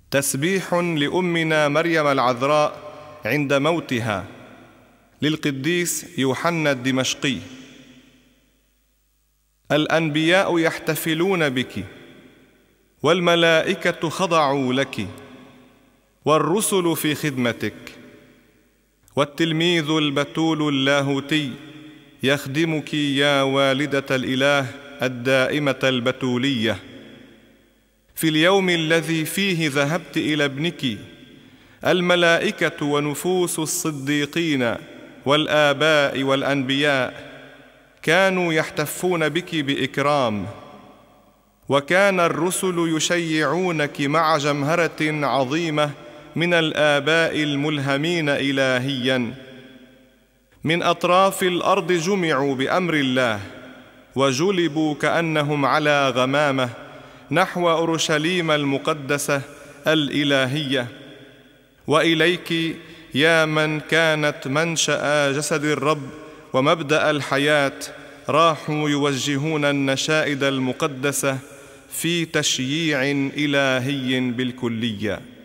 تسبيح لأمنا مريم العذراء عند موتها، للقديس يوحنا الدمشقي. الأنبياء يحتفلون بك، والملائكة خضعوا لك، والرسل في خدمتك، والتلميذ البتول اللاهوتي يخدمك يا والدة الإله الدائمة البتولية. في اليوم الذي فيه ذهبت إلى ابنك، الملائكة ونفوس الصديقين والآباء والأنبياء كانوا يحتفون بك بإكرام، وكان الرسل يشيعونك مع جمهرة عظيمة من الآباء الملهمين إلهياً. من أطراف الأرض جمعوا بأمر الله، وجلبوا كأنهم على غمامة نحو أورشليم المقدسة الإلهية. وإليك يا من كانت منشأ جسد الرب ومبدأ الحياة راحوا يوجهون النشائد المقدسة في تشييع إلهي بالكلية.